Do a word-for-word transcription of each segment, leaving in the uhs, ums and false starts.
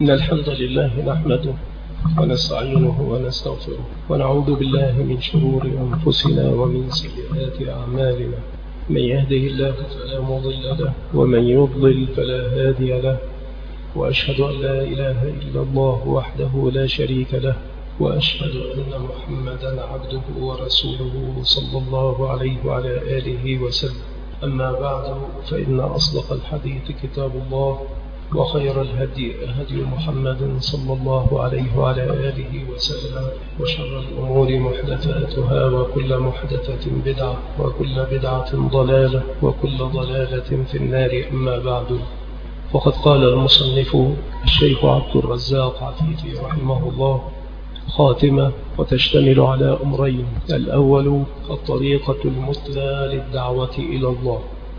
إن الحمد لله نحمده ونستعينه ونستغفره ونعوذ بالله من شرور أنفسنا ومن سيئات أعمالنا. من يهده الله فلا مضل له ومن يضلل فلا هادي له، وأشهد أن لا إله إلا الله وحده لا شريك له، وأشهد أن محمدا عبده ورسوله صلى الله عليه وعلى آله وسلم. أما بعد، فإن أصدق الحديث كتاب الله، وخير الهدي هدي محمد صلى الله عليه وعلى آله وسلم، وشر الأمور محدثاتها، وكل محدثة بدعة، وكل بدعة ضلالة، وكل ضلالة في النار. أما بعد، فقد قال المصنف الشيخ عبد الرزاق عفيفي رحمه الله خاتمة، وتشتمل على أمرين: الأول الطريقة المثلى للدعوة إلى الله.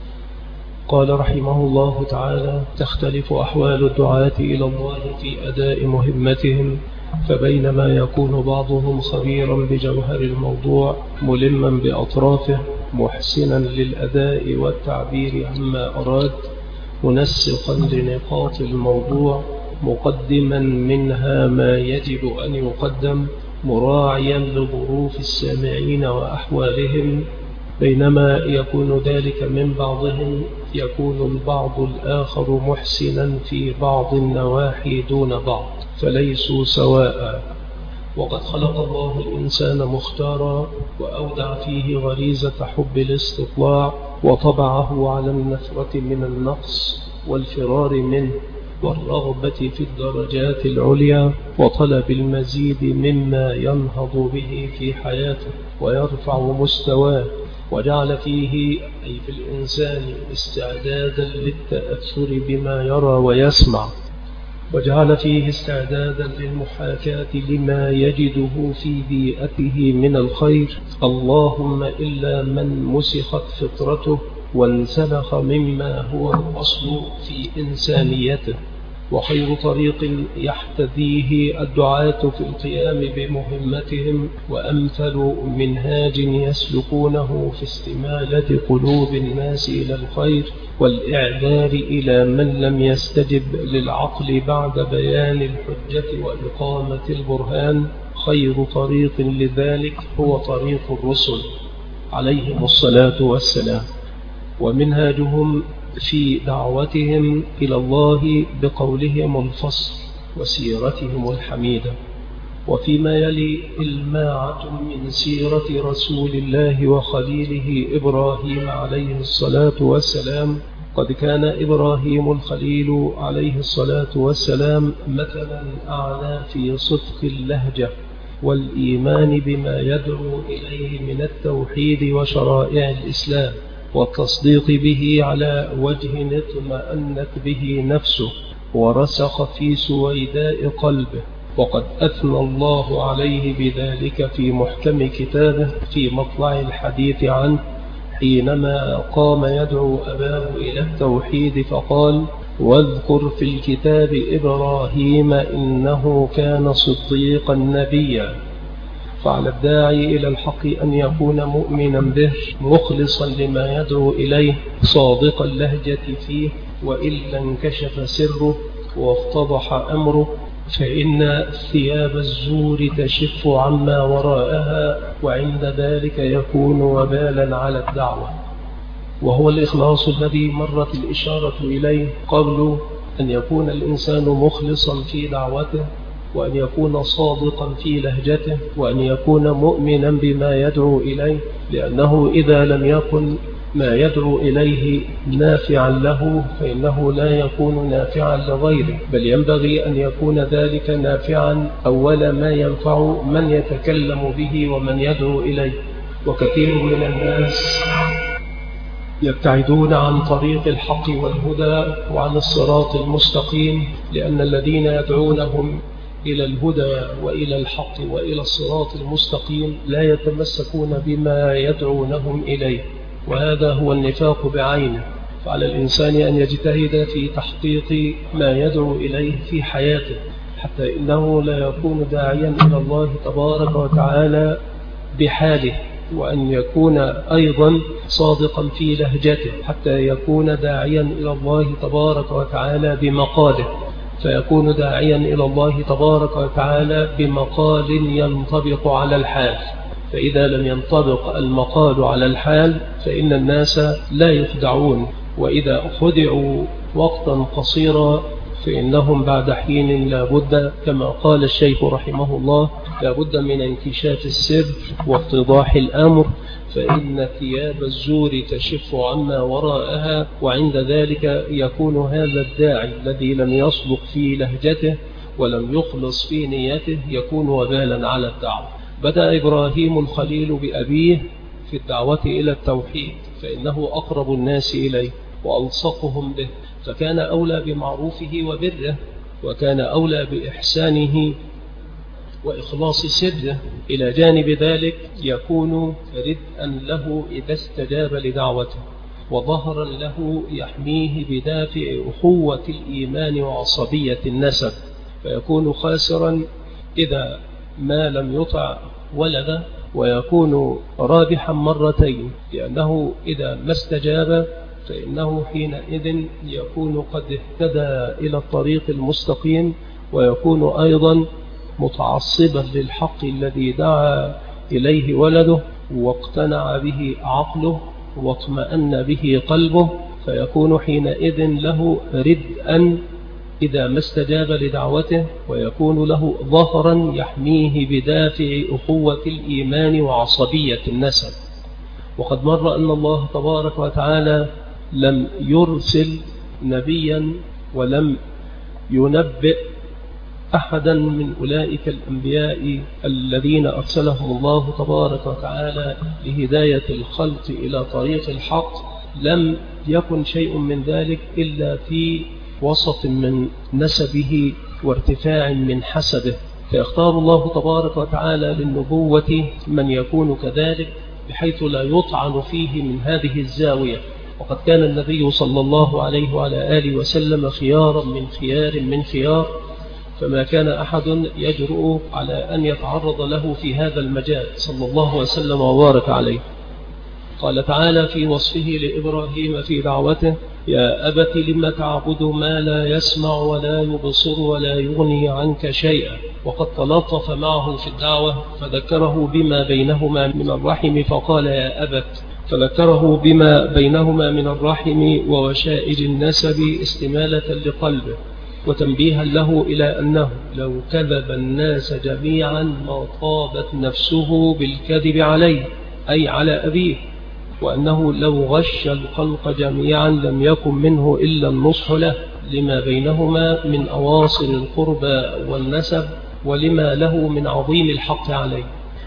قال رحمه الله تعالى: تختلف أحوال الدعاة إلى الله في أداء مهمتهم، فبينما يكون بعضهم خبيرا بجوهر الموضوع ملما بأطرافه محسنا للأداء والتعبير عما أراد، منسقا لنقاط الموضوع، مقدما منها ما يجب أن يقدم، مراعيا لظروف السامعين وأحوالهم، بينما يكون ذلك من بعضهم يكون البعض الآخر محسنا في بعض النواحي دون بعض، فليسوا سواء. وقد خلق الله الإنسان مختارا، وأودع فيه غريزة حب الاستطلاع، وطبعه على النفرة من النقص والفرار منه، والرغبة في الدرجات العليا، وطلب المزيد مما ينهض به في حياته ويرفع مستواه، وجعل فيه أي في الإنسان استعدادا للتأثر بما يرى ويسمع، وجعل فيه استعدادا للمحاكاة لما يجده في بيئته من الخير، اللهم إلا من مسخت فطرته وانسلخ مما هو الأصل في إنسانيته. وخير طريق يحتذيه الدعاة في القيام بمهمتهم، وأمثل منهاج يسلكونه في استمالة قلوب الناس إلى الخير والإعذار إلى من لم يستجب للعقل بعد بيان الحجة وإقامة البرهان، خير طريق لذلك هو طريق الرسل عليهم الصلاة والسلام، ومنهاجهم في دعوتهم إلى الله بقولهم الفصل وسيرتهم الحميدة. وفيما يلي الماعة من سيرة رسول الله وخليله إبراهيم عليه الصلاة والسلام. قد كان إبراهيم الخليل عليه الصلاة والسلام مثلا أعلى في صدق اللهجة والإيمان بما يدعو إليه من التوحيد وشرائع الإسلام، والتصديق به على وجه اطمأنت به نفسه ورسخ في سويداء قلبه. وقد أثنى الله عليه بذلك في محكم كتابه في مطلع الحديث عنه، حينما قام يدعو أباه إلى التوحيد فقال: واذكر في الكتاب إبراهيم إنه كان صديقا نبيا. فعلى الداعي إلى الحق أن يكون مؤمنا به، مخلصا لما يدعو إليه، صادق اللهجة فيه، وإلا انكشف سره وافتضح أمره، فإن ثياب الزور تشف عما وراءها، وعند ذلك يكون وبالا على الدعوة. وهو الإخلاص الذي مرت الإشارة إليه قبل أن يكون الإنسان مخلصا في دعوته، وأن يكون صادقا في لهجته، وأن يكون مؤمنا بما يدعو إليه، لأنه إذا لم يكن ما يدعو إليه نافعا له فإنه لا يكون نافعا لغيره، بل ينبغي أن يكون ذلك نافعا أول ما ينفع من يتكلم به ومن يدعو إليه. وكثير من الناس يبتعدون عن طريق الحق والهدى وعن الصراط المستقيم، لأن الذين يدعونهم إلى الهدى وإلى الحق وإلى الصراط المستقيم لا يتمسكون بما يدعونهم إليه، وهذا هو النفاق بعينه. فعلى الإنسان أن يجتهد في تحقيق ما يدعو إليه في حياته، حتى إنه لا يكون داعيا إلى الله تبارك وتعالى بحاله، وأن يكون أيضا صادقا في لهجته، حتى يكون داعيا إلى الله تبارك وتعالى بمقاله، فيكون داعيا إلى الله تبارك وتعالى بمقال ينطبق على الحال. فإذا لم ينطبق المقال على الحال فإن الناس لا يخدعون، وإذا خدعوا وقتا قصيرا فإنهم بعد حين لا بد، كما قال الشيخ رحمه الله، لا بد من انكشاف السر واتضاح الأمر، فإن ثياب الزور تشف عما وراءها، وعند ذلك يكون هذا الداعي الذي لم يصدق في لهجته ولم يخلص في نيته يكون وبالا على الدعوة. بدأ إبراهيم الخليل بأبيه في الدعوة إلى التوحيد، فإنه أقرب الناس إليه وألصقهم به، فكان أولى بمعروفه وبره، وكان أولى بإحسانه وإخلاص سره. إلى جانب ذلك يكون ردءا له إذا استجاب لدعوته، وظهرا له يحميه بدافع أخوة الإيمان وعصبية النسب، فيكون خاسرا إذا ما لم يطع ولده، ويكون رابحا مرتين، لأنه إذا ما استجاب فإنه حينئذ يكون قد اهتدى إلى الطريق المستقيم، ويكون أيضا متعصبا للحق الذي دعا إليه ولده واقتنع به عقله واطمأن به قلبه، فيكون حينئذ له ردءا إذا ما استجاب لدعوته، ويكون له ظهرا يحميه بدافع أخوة الإيمان وعصبية النسب. وقد مر أن الله تبارك وتعالى لم يرسل نبيا ولم ينبئ أحدا من أولئك الأنبياء الذين أرسلهم الله تبارك وتعالى لهداية الخلق إلى طريق الحق، لم يكن شيء من ذلك إلا في وسط من نسبه وارتفاع من حسبه، فيختار الله تبارك وتعالى للنبوة من يكون كذلك بحيث لا يطعن فيه من هذه الزاوية. وقد كان النبي صلى الله عليه وعلى آله وسلم خيارا من خيار من خيار، فما كان أحد يجرؤ على أن يتعرض له في هذا المجال صلى الله وسلم وبارك عليه. قال تعالى في وصفه لإبراهيم في دعوته: يا أبت لم تعبد ما لا يسمع ولا يبصر ولا يغني عنك شيئا. وقد تلطف معه في الدعوة فذكره بما بينهما من الرحم، فقال يا أبت، فذكره بما بينهما من الرحم ووشائج النسب استمالة لقلبه وتنبيها له إلى أنه لو كذب الناس جميعا ما طابت نفسه بالكذب عليه، أي على أبيه، وأنه لو غش الخلق جميعا لم يكن منه إلا النصح له لما بينهما من أواصر القربى والنسب ولما له من عظيم الحق عليه.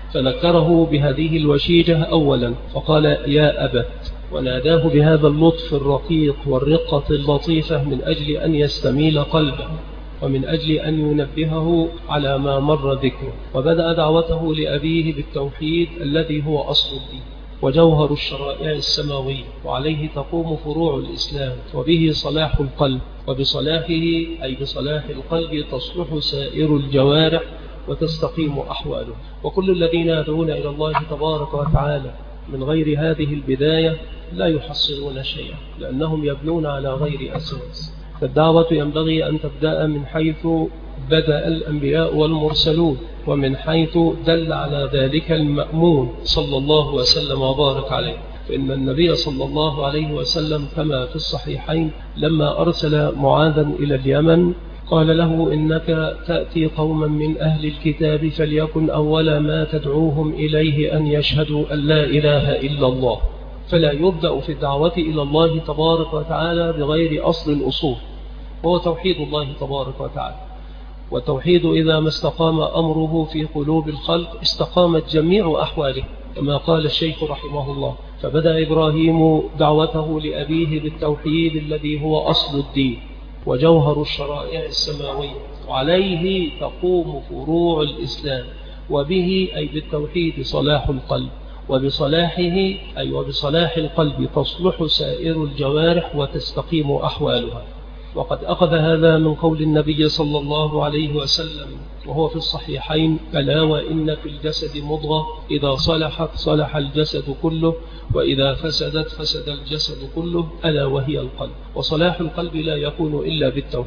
فذكره بهذه الوشيجة أولا فقال يا أبت، وناداه بهذا اللطف الرقيق والرقة اللطيفة من أجل أن يستميل قلبه ومن أجل أن ينبهه على ما مر ذكره. وبدأ دعوته لأبيه بالتوحيد الذي هو أصل الدين وجوهر الشرائع السماوية، وعليه تقوم فروع الإسلام، وبه صلاح القلب، وبصلاحه أي بصلاح القلب تصلح سائر الجوارح وتستقيم أحواله. وكل الذين يدعون إلى الله تبارك وتعالى من غير هذه البداية لا يحصلون شيئا، لأنهم يبنون على غير أساس. فالدعوة ينبغي أن تبدأ من حيث بدأ الأنبياء والمرسلون، ومن حيث دل على ذلك المأمون صلى الله وسلم وبارك عليه. فإن النبي صلى الله عليه وسلم كما في الصحيحين لما أرسل معاذا إلى اليمن قال له إنك تأتي قوما من أهل الكتاب فليكن أول ما تدعوهم إليه أن يشهدوا أن لا إله إلا الله. فلا يبدأ في الدعوة إلى الله تبارك وتعالى بغير أصل الأصول، وهو توحيد الله تبارك وتعالى. والتوحيد إذا ما استقام أمره في قلوب الخلق استقامت جميع أحواله، كما قال الشيخ رحمه الله: فبدأ إبراهيم دعوته لأبيه بالتوحيد الذي هو أصل الدين وجوهر الشرائع السماوية، وعليه تقوم فروع الإسلام، وبه أي بالتوحيد صلاح القلب، وبصلاحه أي وبصلاح القلب تصلح سائر الجوارح وتستقيم أحوالها. وقد أخذ هذا من قول النبي صلى الله عليه وسلم وهو في الصحيحين: ألا وإن في الجسد مضغة إذا صلحت صلح الجسد كله وإذا فسدت فسد الجسد كله، ألا وهي القلب. وصلاح القلب لا يكون إلا بالتوحيد،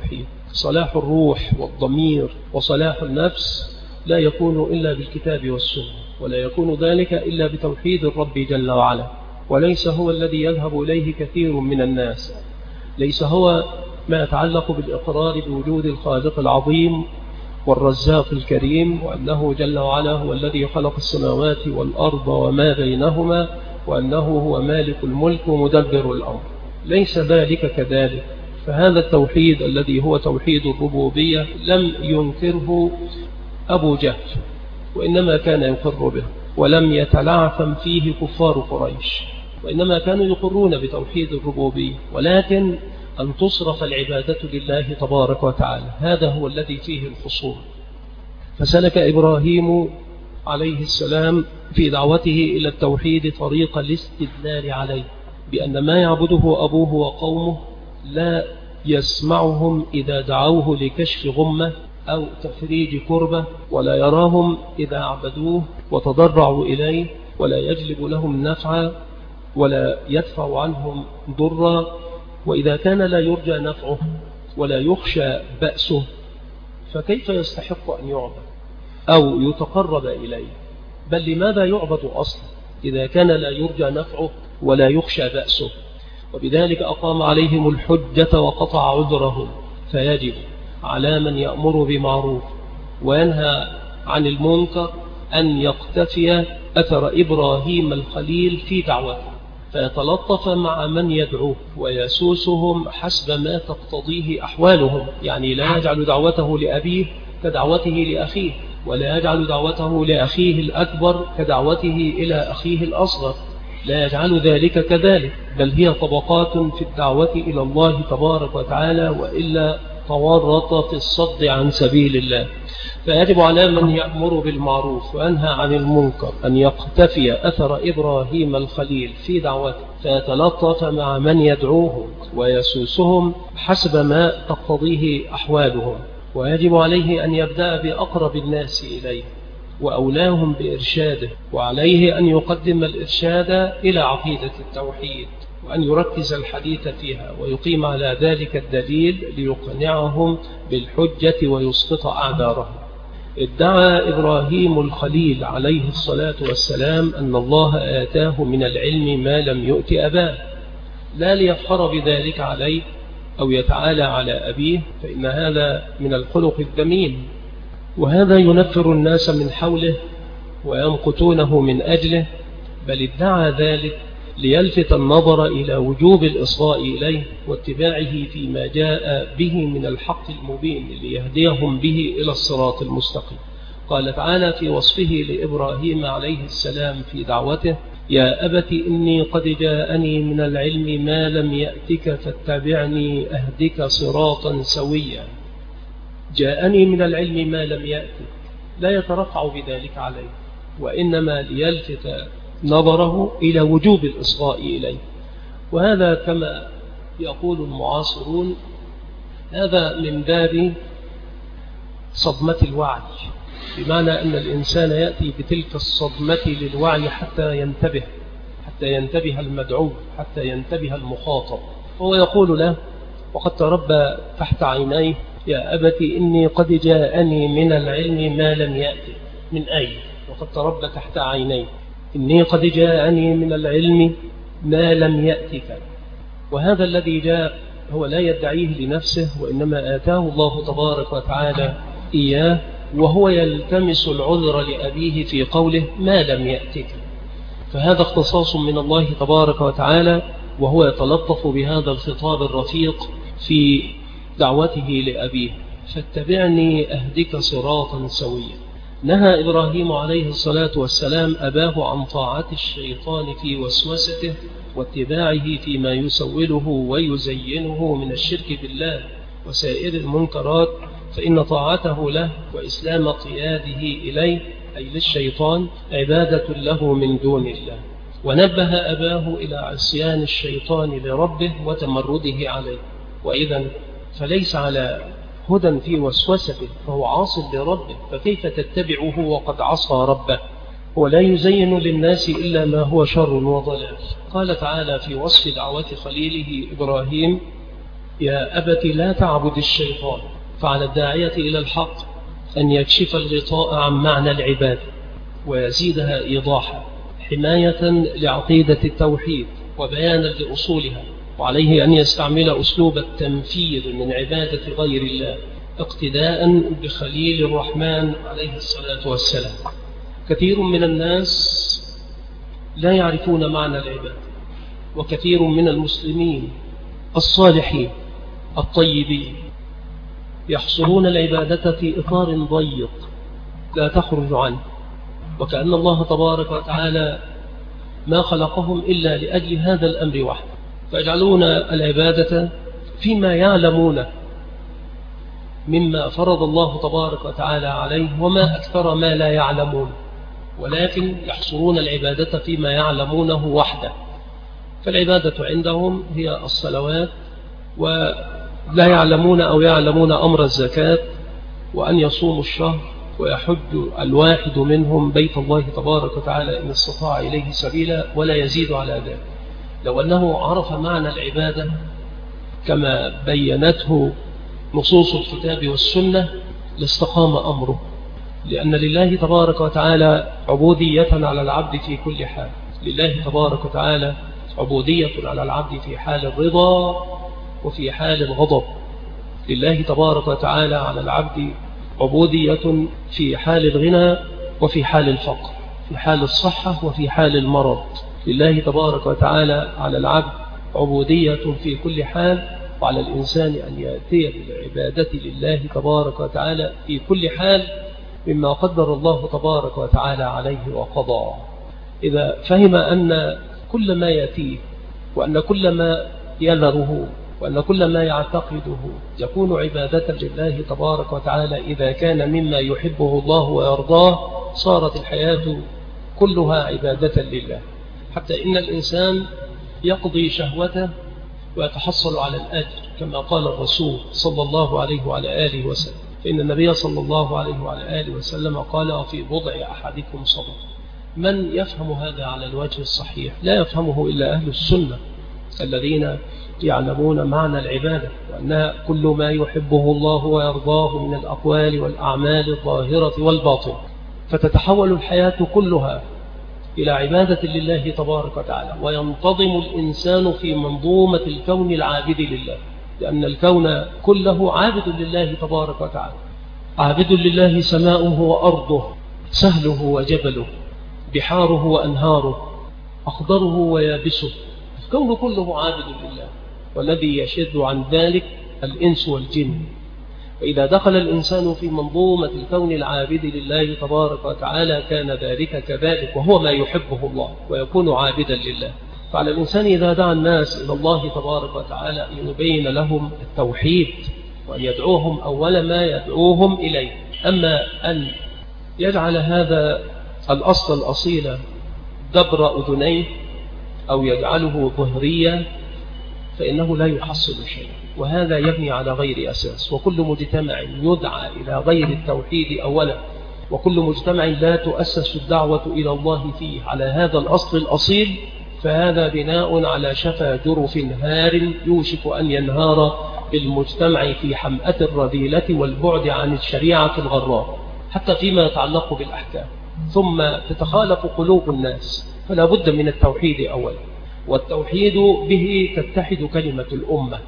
صلاح الروح والضمير وصلاح النفس لا يكون إلا بالكتاب والسنة، ولا يكون ذلك إلا بتوحيد الرب جل وعلا. وليس هو الذي يذهب إليه كثير من الناس، ليس هو ما يتعلق بالإقرار بوجود الخالق العظيم والرزاق الكريم، وأنه جل وعلا هو الذي خلق السماوات والأرض وما بينهما، وأنه هو مالك الملك ومدبر الأمر. ليس ذلك كذلك. فهذا التوحيد الذي هو توحيد الربوبية لم ينكره أبو جهل، وإنما كان يقر به، ولم يتلعثم فيه كفار قريش، وإنما كانوا يقرون بتوحيد الربوبية، ولكن أن تصرف العبادة لله تبارك وتعالى، هذا هو الذي فيه الخصوم. فسلك إبراهيم عليه السلام في دعوته إلى التوحيد طريق الاستدلال عليه، بأن ما يعبده أبوه وقومه لا يسمعهم إذا دعوه لكشف غمة أو تفريج كربة، ولا يراهم إذا عبدوه وتضرعوا إليه، ولا يجلب لهم نفعا ولا يدفع عنهم ضرا. وإذا كان لا يرجى نفعه ولا يخشى بأسه، فكيف يستحق أن يعبد أو يتقرب إليه؟ بل لماذا يعبد أصلا إذا كان لا يرجى نفعه ولا يخشى بأسه؟ وبذلك أقام عليهم الحجة وقطع عذرهم. فيجب على من يأمر بمعروف وينهى عن المنكر أن يقتفي أثر إبراهيم الخليل في دعوته، فيتلطف مع من يدعوه ويسوسهم حسب ما تقتضيه أحوالهم. يعني لا يجعل دعوته لأبيه كدعوته لأخيه، ولا يجعل دعوته لأخيه الأكبر كدعوته إلى أخيه الأصغر، لا يجعل ذلك كذلك، بل هي طبقات في الدعوة إلى الله تبارك وتعالى، وإلا تورط في الصد عن سبيل الله. فيجب على من يأمر بالمعروف وينهى عن المنكر أن يقتفي أثر إبراهيم الخليل في دعوته، فيتلطف مع من يدعوهم ويسوسهم حسب ما تقتضيه أحوالهم. ويجب عليه أن يبدأ بأقرب الناس إليه وأولاهم بإرشاده، وعليه أن يقدم الإرشاد إلى عقيدة التوحيد، وأن يركز الحديث فيها ويقيم على ذلك الدليل ليقنعهم بالحجة ويسقط أعذارهم. ادعى إبراهيم الخليل عليه الصلاة والسلام أن الله آتاه من العلم ما لم يؤت أباه، لا ليفخر بذلك عليه أو يتعالى على أبيه، فإن هذا من الخلق الذميم، وهذا ينفر الناس من حوله ويمقتونه من أجله، بل ادعى ذلك ليلفت النظر إلى وجوب الإصغاء إليه واتباعه فيما جاء به من الحق المبين ليهديهم به إلى الصراط المستقيم. قال تعالى في وصفه لإبراهيم عليه السلام في دعوته: يا أبت إني قد جاءني من العلم ما لم يأتك فاتبعني أهدك صراطا سويا. جاءني من العلم ما لم يأتك، لا يترفع بذلك عليه، وإنما ليلفت نظره إلى وجوب الإصغاء إليه. وهذا كما يقول المعاصرون هذا من باب صدمة الوعي، بمعنى أن الإنسان يأتي بتلك الصدمة للوعي حتى ينتبه حتى ينتبه المدعو، حتى ينتبه المخاطب. هو يقول له وقد تربى تحت عينيه: يا أبت إني قد جاءني من العلم ما لم يأتي. من أين؟ وقد تربى تحت عينيه: إني قد جاءني من العلم ما لم يأتك. وهذا الذي جاء هو لا يدعيه لنفسه، وإنما آتاه الله تبارك وتعالى إياه، وهو يلتمس العذر لأبيه في قوله ما لم يأتك. فهذا اختصاص من الله تبارك وتعالى، وهو يتلطف بهذا الخطاب الرفيق في دعوته لأبيه: فاتبعني أهدك صراطا سويا. نهى إبراهيم عليه الصلاة والسلام أباه عن طاعة الشيطان في وسوسته واتباعه فيما يسوله ويزينه من الشرك بالله وسائر المنكرات، فإن طاعته له وإسلام قياده إليه أي للشيطان عبادة له من دون الله. ونبه أباه إلى عصيان الشيطان لربه وتمرده عليه. وإذا فليس على هدى في وسوسته فهو عاص لربه، فكيف تتبعه وقد عصى ربه؟ ولا يزين للناس إلا ما هو شر وضلال. قال تعالى في وصف دعوة خليله إبراهيم: يا أبت لا تعبد الشيطان فعلى الداعية إلى الحق أن يكشف الغطاء عن معنى العبادة ويزيدها إيضاحا حماية لعقيدة التوحيد وبيانا لأصولها، وعليه أن يستعمل أسلوب التنفيذ من عبادة غير الله اقتداء بخليل الرحمن عليه الصلاة والسلام. كثير من الناس لا يعرفون معنى العبادة، وكثير من المسلمين الصالحين الطيبين يحصرون العبادة في إطار ضيق لا تخرج عنه، وكأن الله تبارك وتعالى ما خلقهم إلا لأجل هذا الأمر وحده، فيجعلون العبادة فيما يعلمون مما فرض الله تبارك وتعالى عليه وما أكثر ما لا يعلمون، ولكن يحصرون العبادة فيما يعلمونه وحده. فالعبادة عندهم هي الصلوات، ولا يعلمون أو يعلمون أمر الزكاة وأن يصوموا الشهر ويحج الواحد منهم بيت الله تبارك وتعالى إن استطاع إليه سبيلا، ولا يزيد على ذلك. لو أنه عرف معنى العبادة كما بينته نصوص الكتاب والسنة لاستقام أمره، لأن لله تبارك وتعالى عبودية على العبد في كل حال. لله تبارك وتعالى عبودية على العبد في حال الرضا وفي حال الغضب. لله تبارك وتعالى على العبد عبودية في حال الغنى وفي حال الفقر، في حال الصحة وفي حال المرض. لله تبارك وتعالى على العبد عبودية في كل حال، وعلى الإنسان أن يأتي بالعبادة لله تبارك وتعالى في كل حال مما قدر الله تبارك وتعالى عليه وقضى. إذا فهم أن كل ما يأتيه وأن كل ما يذره وأن كل ما يعتقده يكون عبادة لله تبارك وتعالى إذا كان مما يحبه الله ويرضاه، صارت الحياة كلها عبادة لله، حتى إن الإنسان يقضي شهوته ويتحصل على الأجر كما قال الرسول صلى الله عليه وعلى آله وسلم. فإن النبي صلى الله عليه وعلى آله وسلم قال في بضع أحدكم صدقة. من يفهم هذا على الوجه الصحيح؟ لا يفهمه إلا أهل السنة الذين يعلمون معنى العبادة، وأنها كل ما يحبه الله ويرضاه من الأقوال والأعمال الظاهرة والباطنة، فتتحول الحياة كلها إلى عبادة لله تبارك وتعالى، وينتظم الإنسان في منظومة الكون العابد لله، لأن الكون كله عابد لله تبارك وتعالى. عابد لله سماؤه وأرضه، سهله وجبله، بحاره وأنهاره، أخضره ويابسه، الكون كله عابد لله، والذي يشد عن ذلك الإنس والجن. وإذا دخل الإنسان في منظومة الكون العابد لله تبارك وتعالى كان ذلك كذلك، وهو ما يحبه الله ويكون عابدا لله. فعلى الإنسان إذا دعا الناس إلى الله تبارك وتعالى أن يبين لهم التوحيد وأن يدعوهم أول ما يدعوهم إليه. أما أن يجعل هذا الأصل الأصيل دبر أذنيه أو يجعله ظهريا فإنه لا يحصل شيء، وهذا يبني على غير أساس. وكل مجتمع يدعى إلى غير التوحيد أولا، وكل مجتمع لا تؤسس الدعوة إلى الله فيه على هذا الأصل الأصيل، فهذا بناء على شفا جرف هار يوشك أن ينهار بالمجتمع في حمأة الرذيلة والبعد عن الشريعة الغراء، حتى فيما يتعلق بالأحكام. ثم تتخالف قلوب الناس، فلا بد من التوحيد أولا، والتوحيد به تتحد كلمة الأمة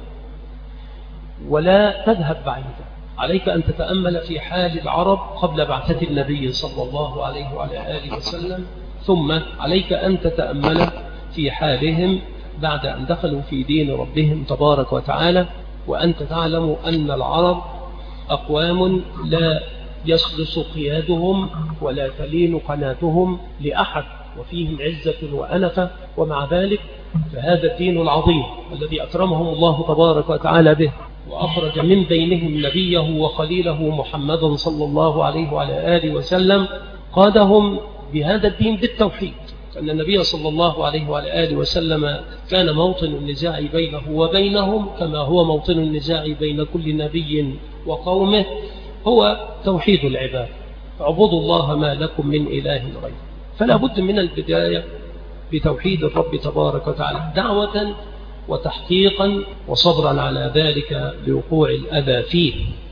ولا تذهب بعيدا. عليك أن تتأمل في حال العرب قبل بعثة النبي صلى الله عليه وعلى آله وسلم، ثم عليك أن تتأمل في حالهم بعد أن دخلوا في دين ربهم تبارك وتعالى، وأنت تعلم أن العرب أقوام لا يسلس قيادهم ولا تلين قناتهم لأحد، وفيهم عزة وأنفة، ومع ذلك فهذا الدين العظيم الذي أكرمهم الله تبارك وتعالى به وأخرج من بينهم نبيه وخليله محمدا صلى الله عليه وعلى آله وسلم، قادهم بهذا الدين بالتوحيد. أن النبي صلى الله عليه وعلى آله وسلم كان موطن النزاع بينه وبينهم كما هو موطن النزاع بين كل نبي وقومه، هو توحيد العباد. اعبدوا الله ما لكم من إله غيره. فلا بد من البداية بتوحيد الرب تبارك وتعالى دعوة وتحقيقا وصبرا على ذلك لوقوع الأذى فيه.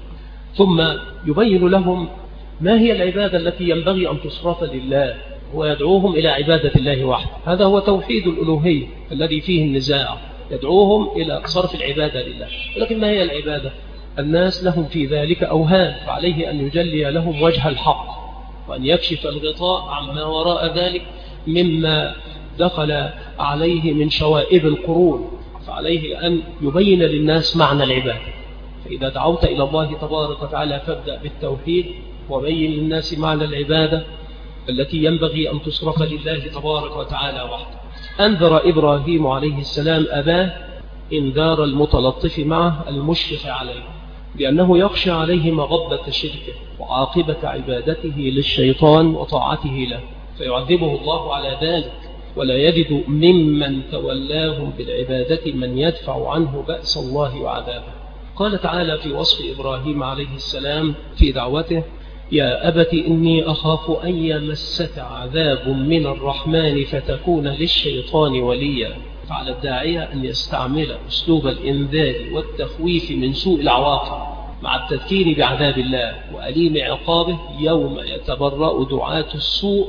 ثم يبين لهم ما هي العبادة التي ينبغي أن تصرف لله، ويدعوهم إلى عبادة الله وحده. هذا هو توحيد الألوهية الذي فيه النزاع، يدعوهم إلى صرف العبادة لله. ولكن ما هي العبادة؟ الناس لهم في ذلك أوهام، فعليه أن يجلي لهم وجه الحق، وأن يكشف الغطاء عما وراء ذلك مما دخل عليه من شوائب القرون، فعليه أن يبين للناس معنى العبادة. فإذا دعوت إلى الله تبارك وتعالى فابدأ بالتوحيد، وبين للناس معنى العبادة التي ينبغي أن تصرف لله تبارك وتعالى وحده. أنذر إبراهيم عليه السلام أباه إنذار المتلطف معه المشفق عليه، لأنه يخشى عليه مغبة شركه وعاقبة عبادته للشيطان وطاعته له، فيعذبه الله على ذلك، ولا يجد ممن تولاهم بالعبادة من يدفع عنه بأس الله وعذابه. قال تعالى في وصف إبراهيم عليه السلام في دعوته: يا أبت إني أخاف أن يمسك عذاب من الرحمن فتكون للشيطان وليا. فعلى الداعية أن يستعمل أسلوب الإنذار والتخويف من سوء العواقب مع التذكير بعذاب الله وأليم عقابه يوم يتبرأ دعاة السوء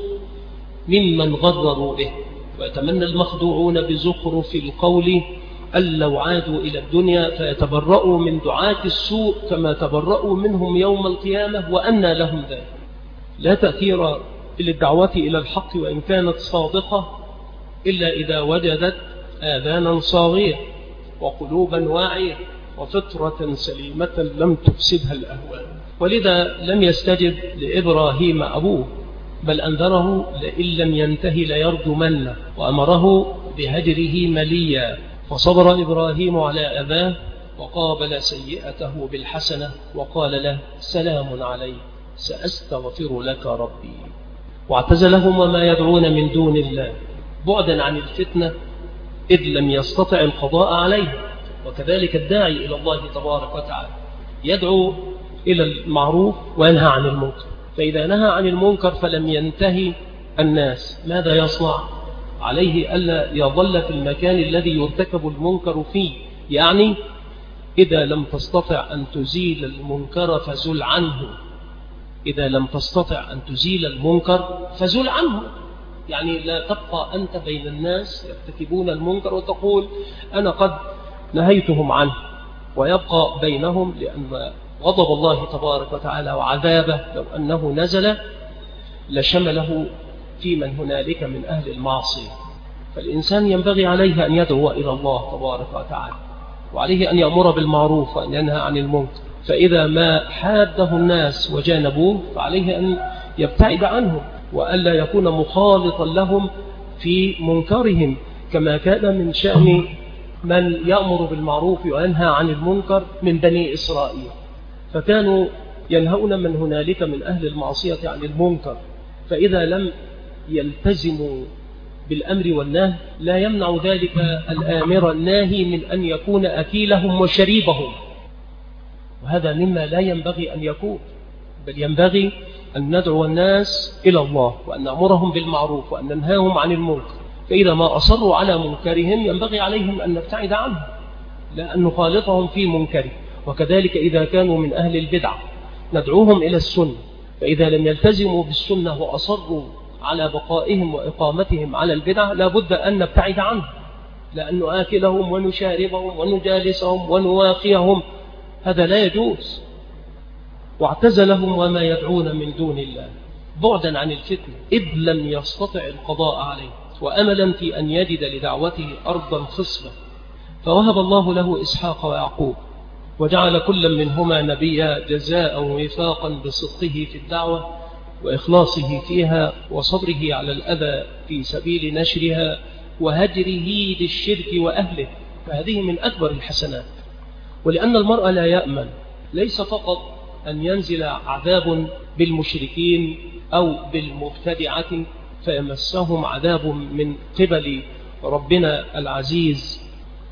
ممن غرروا به، ويتمنى المخدوعون بزخرف القول أن لو عادوا إلى الدنيا فيتبرأوا من دعاة السوء كما تبرأوا منهم يوم القيامة، وأنى لهم ذلك. لا تأثير للدعوة إلى الحق وإن كانت صادقة إلا إذا وجدت آذانا صاغية وقلوبا واعية وفطرة سليمة لم تفسدها الأهواء. ولذا لم يستجب لإبراهيم أبوه، بل أنذره لئن لم ينتهي ليرجمنه، وأمره بهجره مليا. فصبر إبراهيم على أباه وقابل سيئته بالحسنة وقال له: سلام عليك سأستغفر لك ربي. واعتزلهم وما يدعون من دون الله بعدا عن الفتنة، إذ لم يستطع القضاء عليه. وكذلك الداعي إلى الله تبارك وتعالى يدعو إلى المعروف وينهى عن المنكر، فإذا نهى عن المنكر فلم ينتهي الناس ماذا يصنع؟ عليه ألا يظل في المكان الذي يرتكب المنكر فيه. يعني إذا لم تستطع أن تزيل المنكر فزل عنه، إذا لم تستطع أن تزيل المنكر فزل عنه. يعني لا تبقى أنت بين الناس يرتكبون المنكر وتقول أنا قد نهيتهم عنه، ويبقى بينهم، لأن غضب الله تبارك وتعالى وعذابه لو أنه نزل لشمله في من هنالك من أهل المعصية. فالإنسان ينبغي عليه أن يدعو إلى الله تبارك وتعالى، وعليه أن يأمر بالمعروف وأن ينهى عن المنكر. فإذا ما حاده الناس وجانبوه فعليه أن يبتعد عنهم، وألا يكون مخالطا لهم في منكرهم، كما كان من شأن من يأمر بالمعروف وينهى عن المنكر من بني إسرائيل، فكانوا ينهون من هنالك من أهل المعصية عن المنكر، فإذا لم يلتزموا بالأمر والنهي لا يمنع ذلك الآمر الناهي من أن يكون أكيلهم وشريبهم، وهذا مما لا ينبغي أن يكون، بل ينبغي أن ندعو الناس إلى الله وأن نأمرهم بالمعروف وأن ننهاهم عن المنكر. فإذا ما أصروا على منكرهم ينبغي عليهم أن نبتعد عنهم لا أن نخالطهم في منكره. وكذلك إذا كانوا من أهل البدع ندعوهم إلى السنة، فإذا لم يلتزموا بالسنة وأصروا على بقائهم وإقامتهم على البدع لا بد أن نبتعد عنهم، لأن نآكلهم ونشاربهم ونجالسهم ونواقيهم، هذا لا يجوز. واعتزلهم وما يدعون من دون الله بعدا عن الفتنة، إذ لم يستطع القضاء عليه، وأملا في أن يجد لدعوته أرضا خصبة. فوهب الله له إسحاق ويعقوب، وجعل كل منهما نبيا جزاء ووفاقا بصدقه في الدعوة وإخلاصه فيها وصبره على الأذى في سبيل نشرها وهجره للشرك وأهله، فهذه من أكبر الحسنات. ولأن المرء لا يأمن ليس فقط أن ينزل عذاب بالمشركين أو بالمبتدعة فيمسهم عذاب من قبل ربنا العزيز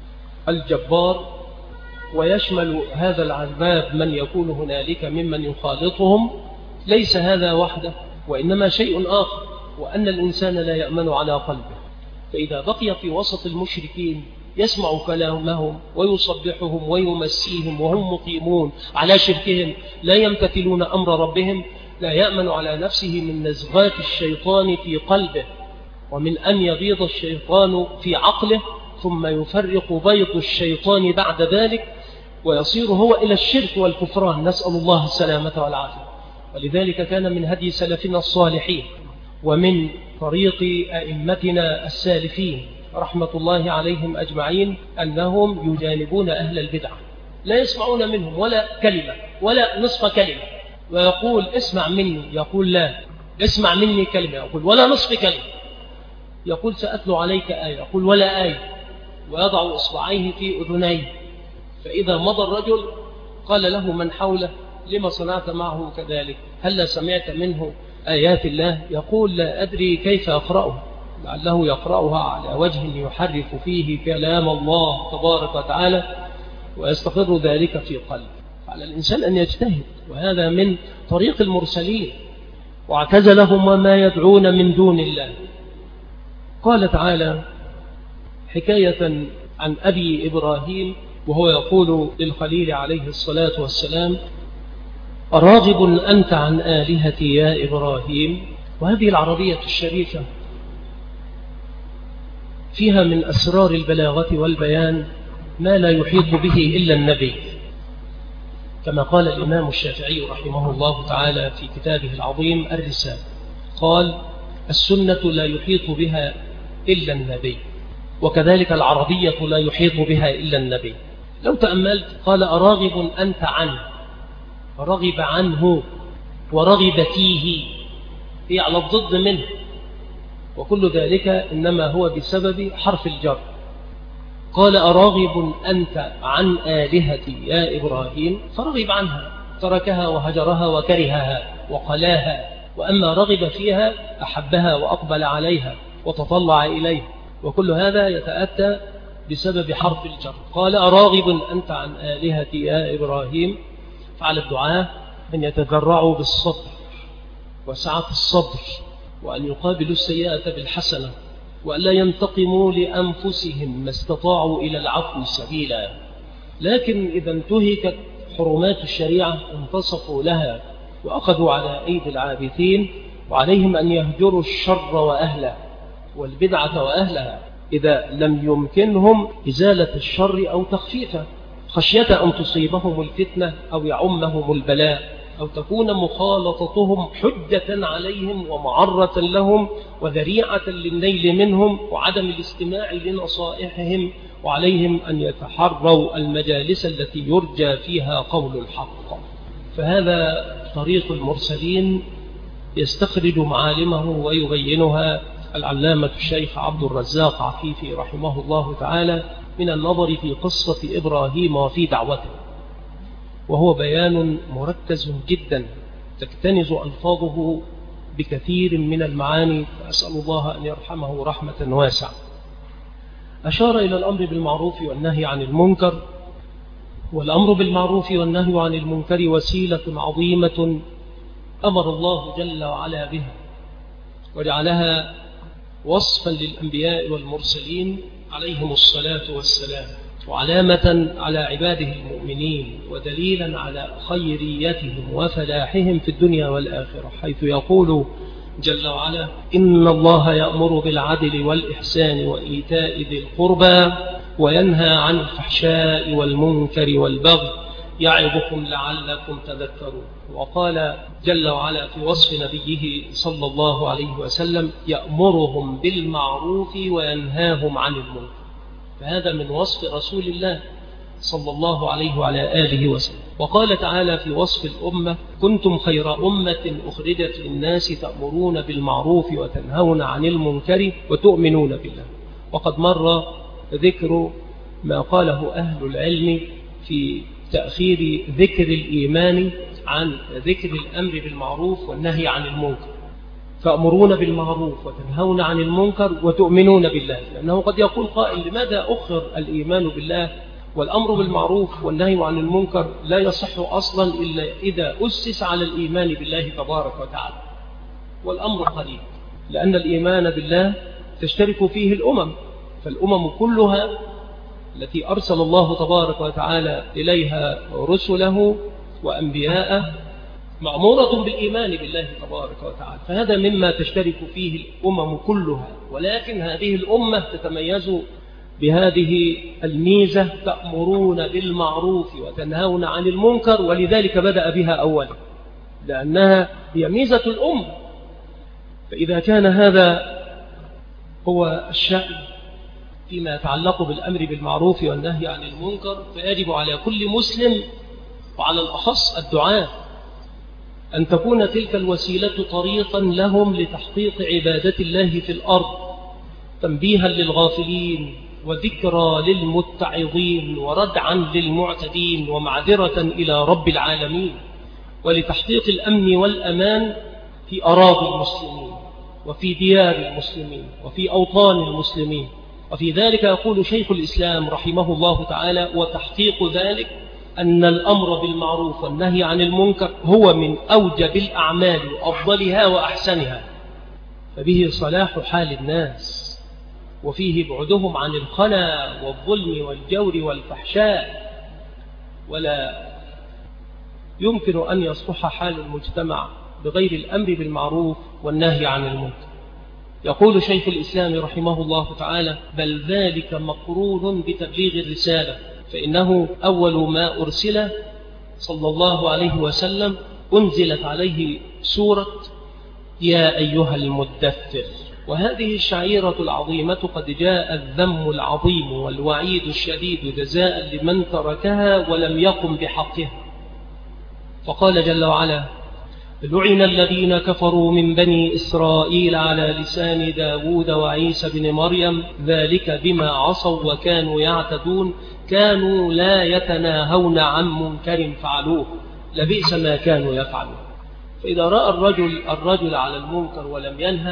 الجبار، ويشمل هذا العذاب من يكون هنالك ممن يخالطهم، ليس هذا وحده، وإنما شيء آخر، وأن الإنسان لا يأمن على قلبه. فإذا بقي في وسط المشركين يسمع كلامهم ويصبحهم ويمسيهم وهم مقيمون على شركهم لا يمتثلون أمر ربهم، لا يأمن على نفسه من نزغات الشيطان في قلبه ومن أن يبيض الشيطان في عقله ثم يفرق بيض الشيطان بعد ذلك ويصير هو إلى الشرك والكفران، نسأل الله السلامة والعافية. ولذلك كان من هدي سلفنا الصالحين ومن طريق أئمتنا السالفين رحمة الله عليهم أجمعين أنهم يجانبون أهل البدع، لا يسمعون منهم ولا كلمة ولا نصف كلمة، ويقول اسمع مني، يقول لا. اسمع مني كلمة، يقول ولا نصف كلمة. يقول سأتلو عليك آية، يقول ولا آية، ويضع إصبعيه في أذنيه. فإذا مضى الرجل قال له من حوله لما صنعت معه كذلك؟ هل سمعت منه آيات الله؟ يقول لا أدري كيف أقرأه، لعله يقرأها على وجه يحرف فيه كلام الله تبارك وتعالى ويستقر ذلك في قلبه. على الإنسان أن يجتهد، وهذا من طريق المرسلين. واعتزلهم وما يدعون من دون الله. قال تعالى حكاية عن أبي إبراهيم وهو يقول للخليل عليه الصلاة والسلام أراغب أنت عن آلهتي يا إبراهيم. وهذه العربية الشريفة فيها من أسرار البلاغة والبيان ما لا يحيط به إلا النبي، كما قال الإمام الشافعي رحمه الله تعالى في كتابه العظيم الرسالة، قال السنة لا يحيط بها إلا النبي، وكذلك العربية لا يحيط بها إلا النبي. لو تأملت قال أراغب أنت عنه، رغب عنه ورغب فيه، هي على الضد منه، وكل ذلك إنما هو بسبب حرف الجر. قال أراغب أنت عن آلهتي يا إبراهيم، فرغب عنها، تركها وهجرها وكرهها وقلاها. وأما رغب فيها أحبها وأقبل عليها وتطلع إليها، وكل هذا يتأتى بسبب حرف الجر. قال أراغب أنت عن آلهتي يا إبراهيم. فعلى الدعاء أن يتذرعوا بالصبر وسعة الصبر، وأن يقابلوا السيئة بالحسنة، وأن لا ينتقموا لأنفسهم ما استطاعوا إلى العفو سبيلا. لكن إذا انتهكت حرمات الشريعة انتصفوا لها وأخذوا على أيدي العابثين، وعليهم أن يهجروا الشر وأهله والبدعة وأهلها إذا لم يمكنهم إزالة الشر أو تخفيفه، خشية أن تصيبهم الفتنة أو يعمهم البلاء، أو تكون مخالطتهم حجة عليهم ومعرة لهم وذريعة للنيل منهم وعدم الاستماع لنصائحهم. وعليهم أن يتحروا المجالس التي يرجى فيها قول الحق. فهذا طريق المرسلين يستخرج معالمه ويبينها العلامة الشيخ عبد الرزاق عفيفي رحمه الله تعالى من النظر في قصة إبراهيم وفي دعوته، وهو بيان مركز جدا تكتنز ألفاظه بكثير من المعاني، فأسأل الله أن يرحمه رحمة واسعة. أشار إلى الأمر بالمعروف والنهي عن المنكر، والأمر بالمعروف والنهي عن المنكر وسيلة عظيمة أمر الله جل وعلا بها، وجعلها وصفا للأنبياء والمرسلين عليهم الصلاة والسلام، وعلامة على عباده المؤمنين، ودليلا على خيريتهم وفلاحهم في الدنيا والآخرة، حيث يقول جل وعلا إن الله يأمر بالعدل والإحسان وإيتاء ذي القربى وينهى عن الفحشاء والمنكر والبغي يعظكم لعلكم تذكرون. وقال جل وعلا في وصف نبيه صلى الله عليه وسلم يأمرهم بالمعروف وينهاهم عن المنكر. فهذا من وصف رسول الله صلى الله عليه وعلى آله وسلم. وقال تعالى في وصف الأمة كنتم خير أمة أخرجت للناس تأمرون بالمعروف وتنهون عن المنكر وتؤمنون بالله. وقد مر ذكر ما قاله أهل العلم في تأخير ذكر الإيمان عن ذكر الأمر بالمعروف والنهي عن المنكر. تأمرون بالمعروف وتنهون عن المنكر وتؤمنون بالله، لأنه قد يقول قائل لماذا أخر الإيمان بالله والأمر بالمعروف والنهي عن المنكر لا يصح أصلا إلا إذا أسس على الإيمان بالله تبارك وتعالى. والأمر قريب، لأن الإيمان بالله تشترك فيه الأمم، فالأمم كلها التي أرسل الله تبارك وتعالى إليها رسله وأنبياءه مأمورة بالإيمان بالله تبارك وتعالى، فهذا مما تشترك فيه الأمم كلها. ولكن هذه الأمة تتميز بهذه الميزة: تأمرون بالمعروف وتنهون عن المنكر، ولذلك بدأ بها أولا، لأنها هي ميزة الأمة. فإذا كان هذا هو الشأن فيما يتعلق بالأمر بالمعروف والنهي عن المنكر، فيجب على كل مسلم وعلى الأخص الدعاة أن تكون تلك الوسيلة طريقا لهم لتحقيق عبادة الله في الأرض، تنبيها للغافلين وذكرى للمتعظين وردعا للمعتدين ومعذرة إلى رب العالمين، ولتحقيق الأمن والأمان في أراضي المسلمين وفي ديار المسلمين وفي أوطان المسلمين. وفي ذلك يقول شيخ الإسلام رحمه الله تعالى: وتحقيق ذلك أن الأمر بالمعروف والنهي عن المنكر هو من أوجب الأعمال وأفضلها وأحسنها، فبه صلاح حال الناس، وفيه بعدهم عن الخنا والظلم والجور والفحشاء. ولا يمكن أن يصلح حال المجتمع بغير الأمر بالمعروف والنهي عن المنكر. يقول شيخ الإسلام رحمه الله تعالى: بل ذلك مقرون بتبليغ الرسالة، فإنه أول ما أرسل صلى الله عليه وسلم أنزلت عليه سورة يا أيها المدثر، وهذه الشعيرة العظيمة قد جاء الذم العظيم والوعيد الشديد جزاء لمن تركها ولم يقم بحقها. فقال جل وعلا: لعن الذين كفروا من بني إسرائيل على لسان داود وعيسى بن مريم ذلك بما عصوا وكانوا يعتدون كانوا لا يتناهون عن منكر فعلوه لبئس ما كانوا يفعلون. فإذا رأى الرجل الرجل على المنكر ولم ينهى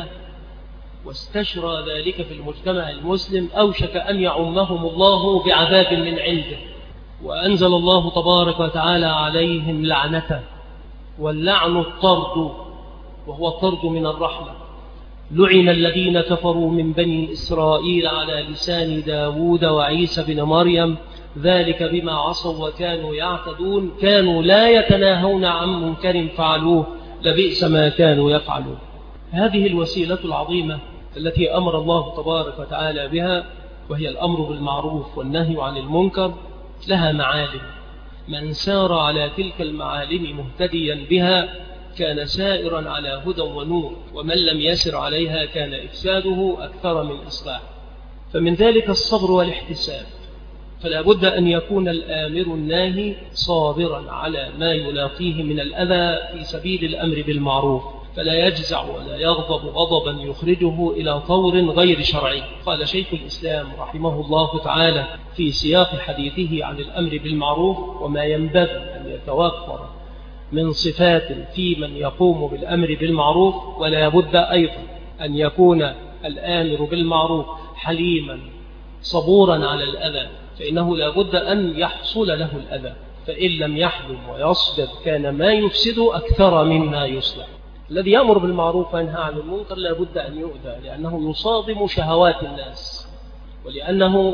واستشرى ذلك في المجتمع المسلم، أوشك أن يعمهم الله بعذاب من عنده، وأنزل الله تبارك وتعالى عليهم لعنته، واللعن الطرد، وهو الطرد من الرحمة. لعن الذين كفروا من بني إسرائيل على لسان داود وعيسى بن مريم ذلك بما عصوا وكانوا يعتدون كانوا لا يتناهون عن منكر فعلوه لبئس ما كانوا يفعلون. هذه الوسيلة العظيمة التي أمر الله تبارك وتعالى بها، وهي الأمر بالمعروف والنهي عن المنكر، لها معالم. من سار على تلك المعالم مهتديا بها كان سائرا على هدى ونور، ومن لم يسر عليها كان إفساده أكثر من إصلاح. فمن ذلك الصبر والاحتساب، فلا بد أن يكون الآمر الناهي صابرا على ما يلاقيه من الأذى في سبيل الأمر بالمعروف، فلا يجزع ولا يغضب غضبا يخرجه إلى طور غير شرعي. قال شيخ الإسلام رحمه الله تعالى في سياق حديثه عن الأمر بالمعروف: وما ينبغي أن يتوفر من صفات في من يقوم بالأمر بالمعروف، ولا بد أيضا أن يكون الآمر بالمعروف حليما صبورا على الأذى، فإنه لا بد أن يحصل له الأذى، فإن لم يحلم ويصبر كان ما يفسد أكثر مما يصلح. الذي يأمر بالمعروف وينهى عن المنكر لا بد أن يؤذى، لأنه يصادم شهوات الناس، ولأنه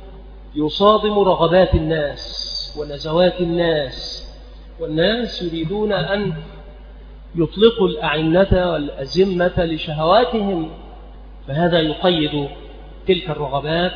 يصادم رغبات الناس ونزوات الناس، والناس يريدون أن يطلقوا الأعنة والأزمة لشهواتهم، فهذا يقيد تلك الرغبات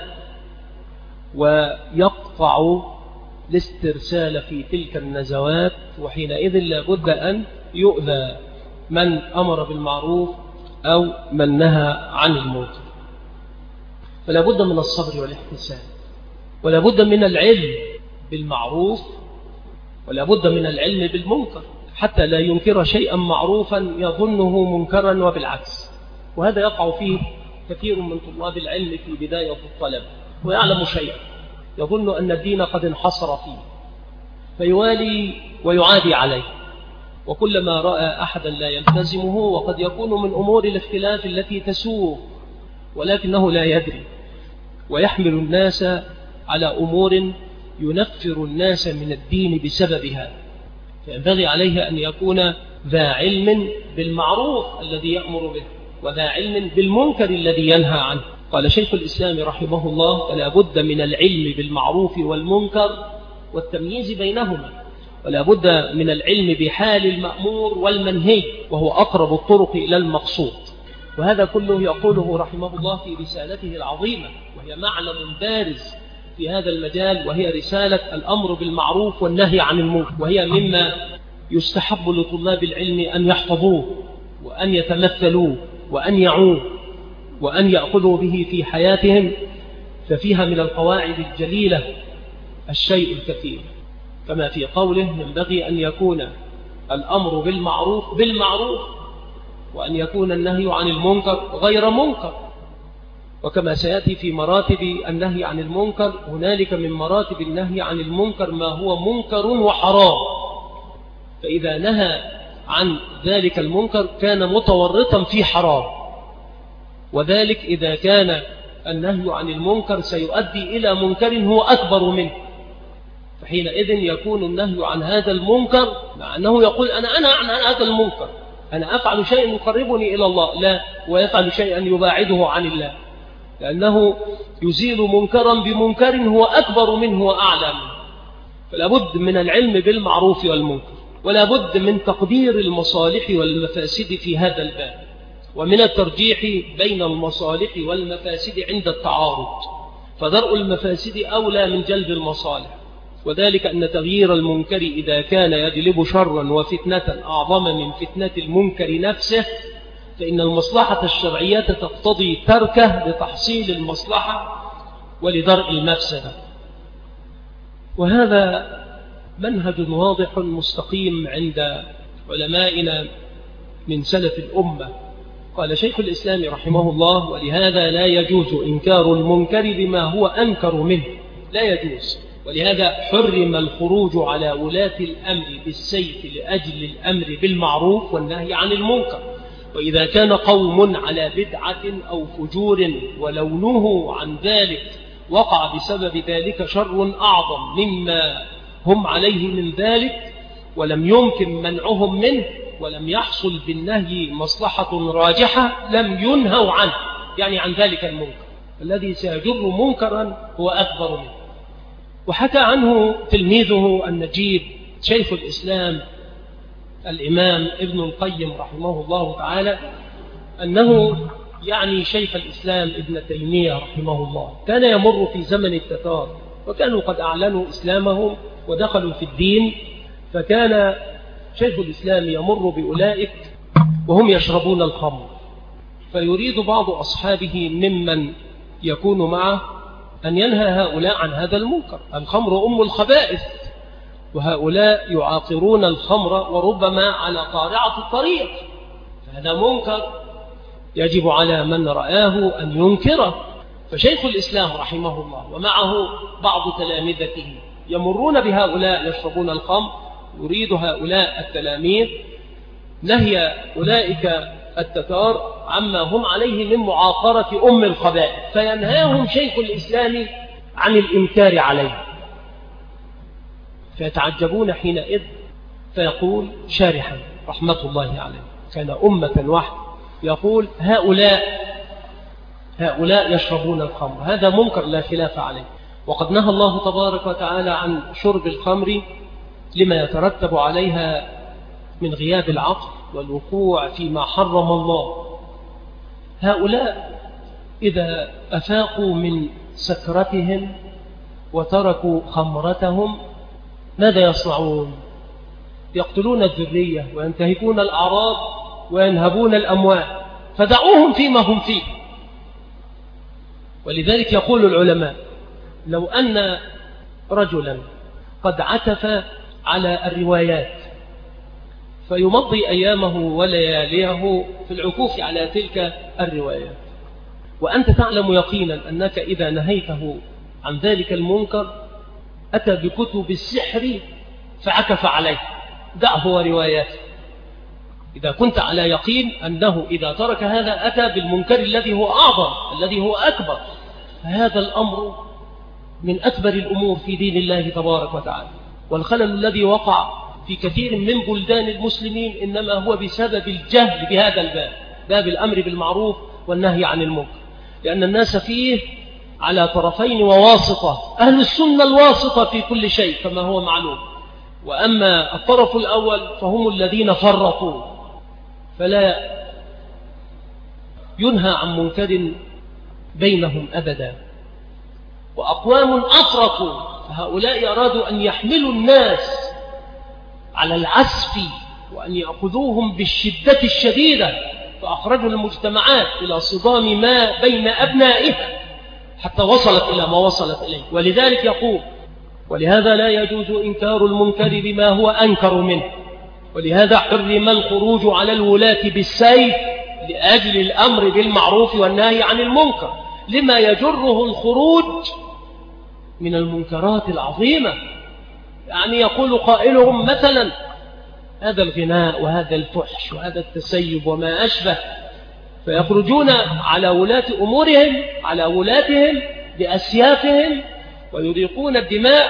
ويقطع الاسترسال في تلك النزوات، وحينئذ لا بد أن يؤذى من أمر بالمعروف أو من نهى عن المنكر. فلا بد من الصبر والاحتساب، ولا بد من العلم بالمعروف، ولا بد من العلم بالمنكر، حتى لا ينكر شيئا معروفا يظنه منكرا وبالعكس. وهذا يقع فيه كثير من طلاب العلم في بداية الطلب، ويعلم شيئا يظن أن الدين قد انحصر فيه فيوالي ويعادي عليه، وكلما رأى أحدا لا يلتزمه، وقد يكون من أمور الاختلاف التي تسوء ولكنه لا يدري، ويحمل الناس على أمور ينفر الناس من الدين بسببها. فينبغي عليه أن يكون ذا علم بالمعروف الذي يأمر به، وذا علم بالمنكر الذي ينهى عنه، قال شيخ الإسلام رحمه الله: فلا بد من العلم بالمعروف والمنكر والتمييز بينهما، ولا بد من العلم بحال المأمور والمنهي، وهو أقرب الطرق إلى المقصود. وهذا كله يقوله رحمه الله في رسالته العظيمة، وهي معلم بارز في هذا المجال، وهي رسالة الأمر بالمعروف والنهي عن المنكر، وهي مما يستحب لطلاب العلم أن يحفظوه وأن يتمثلوه وأن يعوه وأن يأخذوا به في حياتهم، ففيها من القواعد الجليلة الشيء الكثير، كما في قوله: ينبغي أن يكون الأمر بالمعروف بالمعروف، وأن يكون النهي عن المنكر غير منكر. وكما سيأتي في مراتب النهي عن المنكر، هنالك من مراتب النهي عن المنكر ما هو منكر وحرام، فإذا نهى عن ذلك المنكر كان متورطا في حرام، وذلك إذا كان النهي عن المنكر سيؤدي إلى منكر هو أكبر منه، فحينئذ يكون النهي عن هذا المنكر مع أنه يقول أنا أنا عن هذا المنكر، أنا أفعل شيئا يقربني إلى الله، لا، ويفعل شيئا يباعده عن الله، لأنه يزيل منكرا بمنكر هو أكبر منه وأعلى منه. فلا بد من العلم بالمعروف والمنكر، ولا بد من تقدير المصالح والمفاسد في هذا الباب، ومن الترجيح بين المصالح والمفاسد عند التعارض، فدرء المفاسد أولى من جلب المصالح، وذلك أن تغيير المنكر إذا كان يجلب شرا وفتنة أعظم من فتنة المنكر نفسه، فإن المصلحة الشرعية تقتضي تركه لتحصيل المصلحة ولدرء المفسدة. وهذا منهج واضح مستقيم عند علمائنا من سلف الأمة. قال شيخ الإسلام رحمه الله: ولهذا لا يجوز إنكار المنكر بما هو أنكر منه، لا يجوز. ولهذا حرم الخروج على ولاة الأمر بالسيف لأجل الأمر بالمعروف والنهي عن المنكر. وإذا كان قوم على بدعة أو فجور ولونه عن ذلك وقع بسبب ذلك شر أعظم مما هم عليه من ذلك، ولم يمكن منعهم منه، ولم يحصل بالنهي مصلحة راجحة، لم ينهوا عنه، يعني عن ذلك المنكر الذي سيجر منكرا هو أكبر منه. وحكى عنه تلميذه النجيب شيخ الإسلام الإمام ابن القيم رحمه الله تعالى أنه يعني شيخ الإسلام ابن تيمية رحمه الله كان يمر في زمن التتار، وكانوا قد أعلنوا إسلامهم ودخلوا في الدين، فكان شيخ الإسلام يمر بأولئك وهم يشربون الخمر، فيريد بعض أصحابه ممن يكون معه أن ينهى هؤلاء عن هذا المنكر. الخمر أم الخبائث، وهؤلاء يعاقرون الخمر وربما على قارعة الطريق، فهذا منكر يجب على من رآه أن ينكره. فشيخ الإسلام رحمه الله ومعه بعض تلامذته يمرون بهؤلاء يشربون الخمر، يريد هؤلاء التلاميذ نهي أولئك التتار عما هم عليه من معاقرة أم الخبائث، فينهاهم شيخ الإسلام عن الإنكار عليه، فيتعجبون حينئذ، فيقول شارحا رحمة الله عليه: كان أمة واحدة، يقول هؤلاء هؤلاء يشربون الخمر، هذا منكر لا خلاف عليه، وقد نهى الله تبارك وتعالى عن شرب الخمر لما يترتب عليها من غياب العقل والوقوع فيما حرم الله. هؤلاء إذا أفاقوا من سكرتهم وتركوا خمرتهم ماذا يصنعون؟ يقتلون الذرية وينتهكون الأعراض وينهبون الأموال، فدعوهم فيما هم فيه. ولذلك يقول العلماء: لو أن رجلا قد عتف على الروايات فيمضي أيامه ولياليه في العكوف على تلك الروايات، وأنت تعلم يقينا أنك إذا نهيته عن ذلك المنكر أتى بكتب السحر فعكف عليه، دعه ورواياته. إذا كنت على يقين أنه إذا ترك هذا أتى بالمنكر الذي هو أعظم الذي هو أكبر، فهذا الأمر من أكبر الأمور في دين الله تبارك وتعالى. والخلل الذي وقع في كثير من بلدان المسلمين إنما هو بسبب الجهل بهذا الباب، باب الأمر بالمعروف والنهي عن المنكر. لأن الناس فيه على طرفين وواسطة، أهل السنة الواسطة في كل شيء كما هو معلوم، وأما الطرف الأول فهم الذين فرطوا، فلا ينهى عن منكر بينهم أبدا. وأقوام أفرطوا، فهؤلاء أرادوا أن يحملوا الناس على العسف وأن يأخذوهم بالشدة الشديدة، فأخرجوا المجتمعات إلى صدام ما بين أبنائها حتى وصلت إلى ما وصلت إليه. ولذلك يقول: ولهذا لا يجوز إنكار المنكر بما هو أنكر منه، ولهذا حرم الخروج على الولاة بالسيف لأجل الأمر بالمعروف والنهي عن المنكر، لما يجره الخروج من المنكرات العظيمة. يعني يقول قائلهم مثلا: هذا الغناء وهذا الفحش وهذا التسيب وما أشبه، فيخرجون على ولاة أمورهم على ولاتهم بأسيافهم ويريقون الدماء،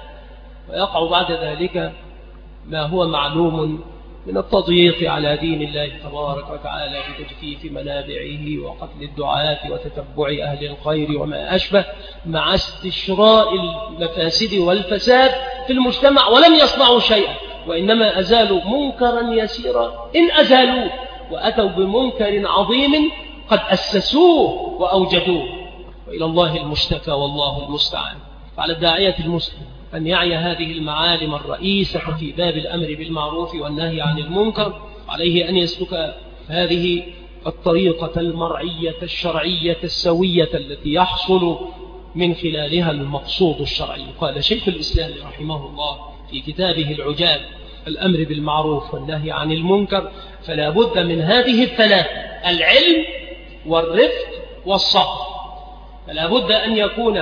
ويقع بعد ذلك ما هو معلوم من التضييق على دين الله تبارك وتعالى بتجفيف منابعه وقتل الدعاة وتتبع أهل الخير وما أشبه، مع استشراء المفاسد والفساد في المجتمع، ولم يصنعوا شيئا، وإنما أزالوا منكرا يسيرا إن أزالوه، وأتوا بمنكر عظيم قد أسسوه وأوجدوه، وإلى الله المشتكى والله المستعان. فعلى الداعية المسلم أن يعي هذه المعالم الرئيسة في باب الأمر بالمعروف والنهي عن المنكر، عليه أن يسلك هذه الطريقة المرعية الشرعية السوية التي يحصل من خلالها المقصود الشرعي. قال شيخ الإسلام رحمه الله في كتابه العجاب: الأمر بالمعروف والنهي عن المنكر فلا بد من هذه الثلاثة: العلم والرفق والصبر. فلا بد أن يكون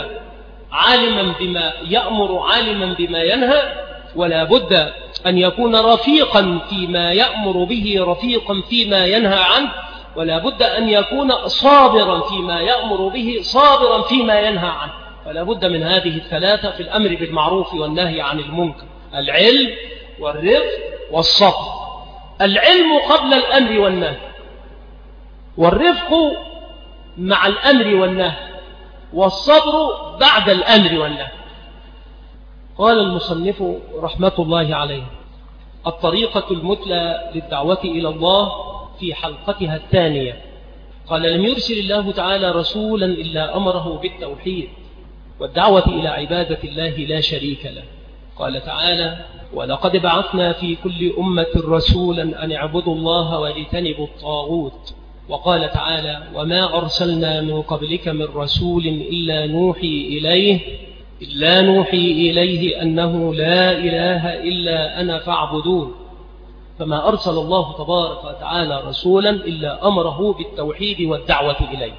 عالما بما يأمر عالما بما ينهى، ولا بد أن يكون رفيقا فيما يأمر به رفيقا فيما ينهى عنه، ولا بد أن يكون صابرا فيما يأمر به صابرا فيما ينهى عنه. فلا بد من هذه الثلاثة في الأمر بالمعروف والنهي عن المنكر: العلم والرفق والصبر. العلم قبل الأمر والنهي، والرفق مع الأمر والنهي، والصبر بعد الأمر والنهي. قال المصنف رحمة الله عليه: الطريقة المثلى للدعوة إلى الله في حلقتها الثانية. قال: لم يرسل الله تعالى رسولا إلا أمره بالتوحيد والدعوة إلى عبادة الله لا شريك له. قال تعالى: ولقد بعثنا في كل أمة رسولا أن اعبدوا الله واجتنبوا الطاغوت. وقال تعالى: وما أرسلنا من قبلك من رسول إلا نوحي إليه إلا نوحي إليه أنه لا إله إلا أنا فاعبدون. فما أرسل الله تبارك وتعالى رسولا إلا أمره بالتوحيد والدعوة إليه.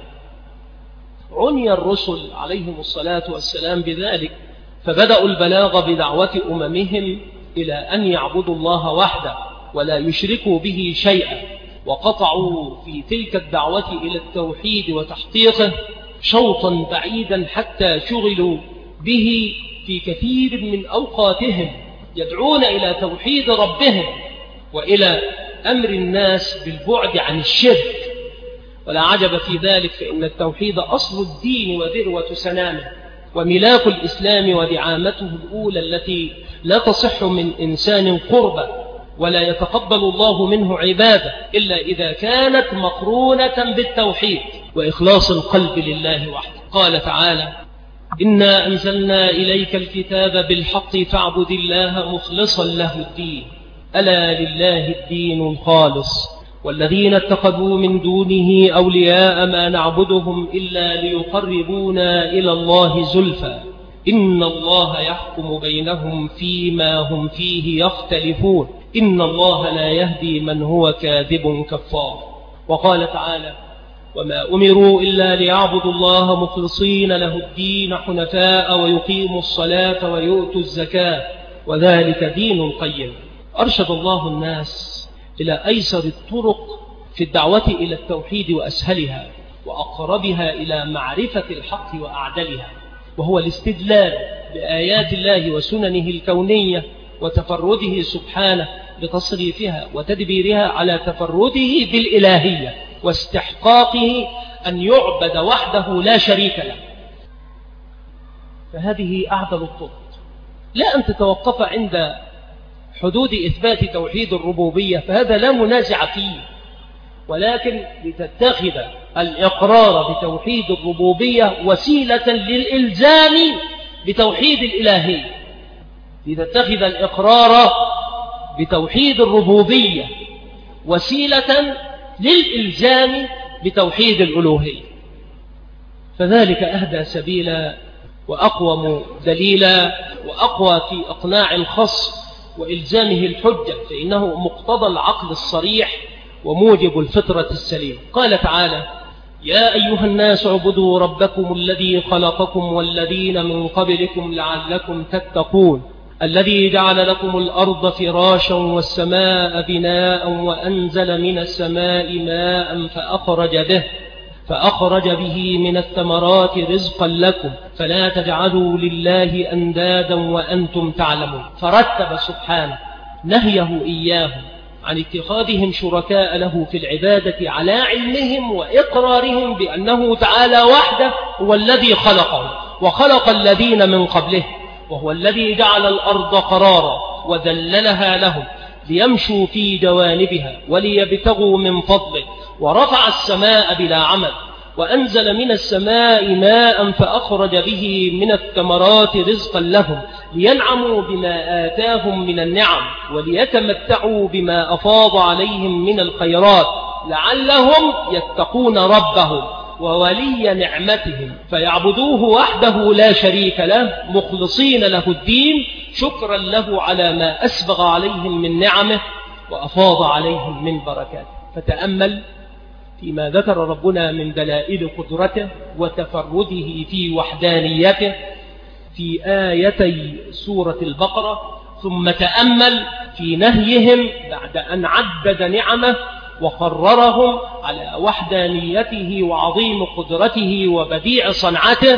عني الرسل عليهم الصلاة والسلام بذلك، فبدأوا البلاغ بدعوة أممهم إلى أن يعبدوا الله وحده ولا يشركوا به شيئا، وقطعوا في تلك الدعوة إلى التوحيد وتحقيقه شوطا بعيدا حتى شغلوا به في كثير من أوقاتهم، يدعون إلى توحيد ربهم وإلى أمر الناس بالبعد عن الشرك. ولا عجب في ذلك، فإن التوحيد أصل الدين وذروة سنامه وملاك الإسلام ودعامته الأولى التي لا تصح من إنسان قربة ولا يتقبل الله منه عبادة إلا إذا كانت مقرونة بالتوحيد وإخلاص القلب لله وحده. قال تعالى: إنا أنزلنا إليك الكتاب بالحق فاعبد الله مخلصا له الدين ألا لله الدين الخالص والذين اتخذوا من دونه أولياء ما نعبدهم إلا ليقربونا إلى الله زلفى إن الله يحكم بينهم فيما هم فيه يختلفون إن الله لا يهدي من هو كاذب كفار. وقال تعالى: وما أمروا إلا ليعبدوا الله مخلصين له الدين حنفاء ويقيموا الصلاة ويؤتوا الزكاة وذلك دين القيم. أرشد الله الناس إلى أيسر الطرق في الدعوة إلى التوحيد وأسهلها وأقربها إلى معرفة الحق وأعدلها، وهو الاستدلال بآيات الله وسننه الكونية وتفرده سبحانه بتصريفها وتدبيرها على تفرده بالإلهية واستحقاقه أن يعبد وحده لا شريك له. فهذه أعدل الطرق، لا أن تتوقف عند حدود إثبات توحيد الربوبية، فهذا لا منازع فيه، ولكن لتتخذ الإقرار بتوحيد الربوبية وسيلة للإلزام بتوحيد الإلهية، لتتخذ الإقرار بتوحيد الربوبية وسيلة للإلزام بتوحيد الألوهية. فذلك أهدى سبيلا وأقوم دليلا وأقوى في إقناع الخصم وإلزامه الحجة، فإنه مقتضى العقل الصريح وموجب الفطرة السليم. قال تعالى: يا أيها الناس اعبدوا ربكم الذي خلقكم والذين من قبلكم لعلكم تتقون الذي جعل لكم الأرض فراشا والسماء بناء وأنزل من السماء ماء فأخرج به فأخرج به من الثمرات رزقا لكم فلا تجعلوا لله أندادا وأنتم تعلمون. فرتب سبحانه نهيه إياهم عن اتخاذهم شركاء له في العبادة على علمهم وإقرارهم بأنه تعالى وحده هو الذي خلقهم وخلق الذين من قبله، وهو الذي جعل الأرض قرارا وذللها لهم ليمشوا في جوانبها وليبتغوا من فضله، ورفع السماء بلا عمل وأنزل من السماء ماء فأخرج به من الثمرات رزقا لهم لينعموا بما آتاهم من النعم وليتمتعوا بما أفاض عليهم من الخيرات لعلهم يتقون ربهم وولي نعمتهم فيعبدوه وحده لا شريك له مخلصين له الدين شكرا له على ما أسبغ عليهم من نعمه وأفاض عليهم من بركاته. فتأمل فيما ذكر ربنا من دلائل قدرته وتفرده في وحدانيته في آيتي سورة البقرة، ثم تأمل في نهيهم بعد أن عدد نعمه وقررهم على وحدانيته وعظيم قدرته وبديع صنعته،